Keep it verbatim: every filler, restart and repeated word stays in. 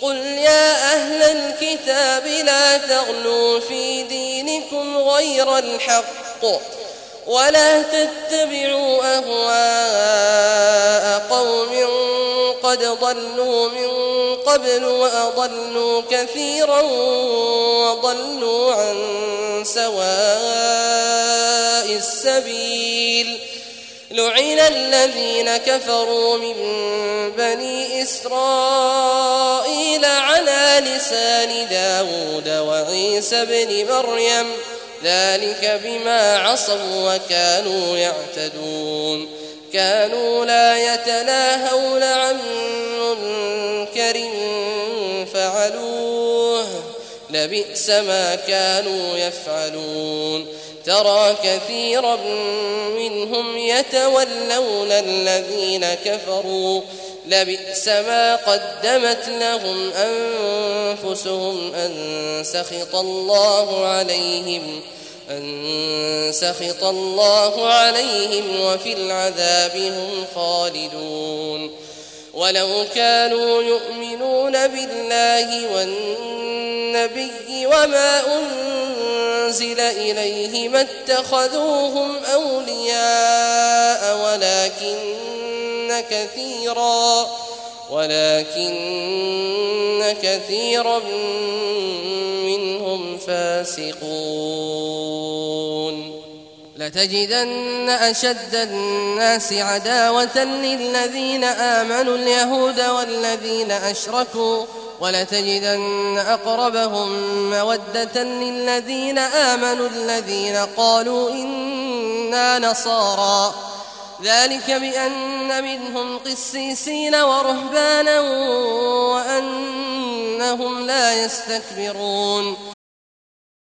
قل يا أهل الكتاب لا تغلوا في دينكم غير الحق ولا تتبعوا أهواء قوم قد ضلوا من قبل وأضلوا كثيرا وضلوا عن سواء السبيل لعن الذين كفروا من بني إسرائيل على لسان داود وعيسى بن مريم ذلك بما عصوا وكانوا يعتدون كانوا لا يتناهون عن منكر فعلوه لبئس ما كانوا يفعلون ترى كثيرا منهم يتولون الذين كفروا لبئس ما قدمت لهم أنفسهم أن سخط الله عليهم أن سخط الله عليهم وفي العذاب هم خالدون ولو كانوا يؤمنون بالله والنبي وما أنزل إليه ما اتخذوهم أولياء ولكن كثيرا ولكن كثيرا منهم فاسقون لتجدن أشد الناس عداوة للذين آمنوا اليهود والذين أشركوا ولتجدن أقربهم مودة للذين آمنوا الذين قالوا إنا نصارى ذلك بأن منهم قسيسين ورهبانا وأنهم لا يستكبرون